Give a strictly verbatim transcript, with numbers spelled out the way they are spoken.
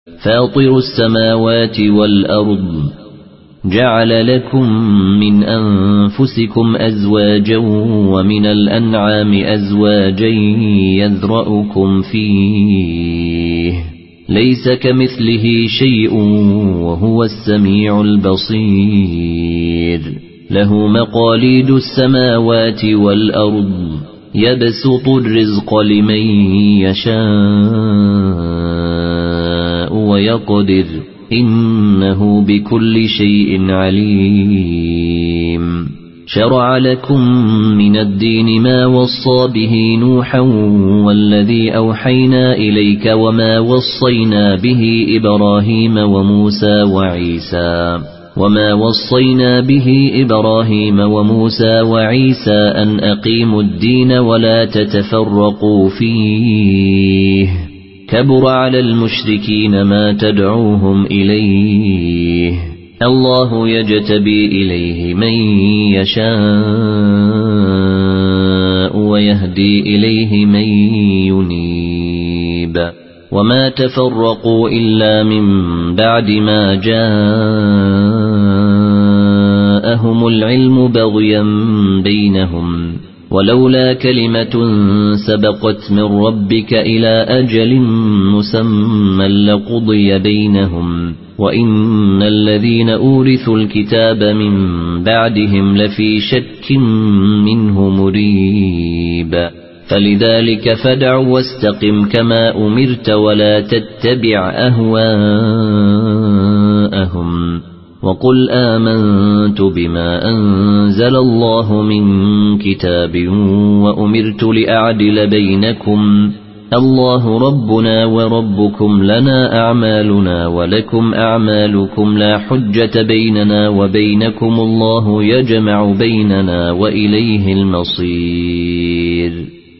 فاطر السماوات والأرض جعل لكم من أنفسكم أزواجا ومن الأنعام أزواجا يذرأكم فيه ليس كمثله شيء وهو السميع البصير له مقاليد السماوات والأرض يبسط الرزق لمن يشاء ويقدر إنه بكل شيء عليم شرع لكم من الدين ما وصى به نوحا والذي أوحينا إليك وما وصينا به إبراهيم وموسى وعيسى وما وصينا به إبراهيم وموسى وعيسى أن أقيموا الدين ولا تتفرقوا فيه كبر على المشركين ما تدعوهم إليه الله يجتبي إليه من يشاء ويهدي إليه من ينيب وما تفرقوا إلا من بعد ما جاءهم العلم بغيا بينهم ولولا كلمة سبقت من ربك إلى أجل مسمى لقضي بينهم وإن الذين أورثوا الكتاب من بعدهم لفي شك منه مريب فلذلك فادع واستقم كما أمرت ولا تتبع أهواءهم وقل آمنت بما أنزل الله من كتاب وأمرت لأعدل بينكم الله ربنا وربكم لنا أعمالنا ولكم أعمالكم لا حجة بيننا وبينكم الله يجمع بيننا وإليه المصير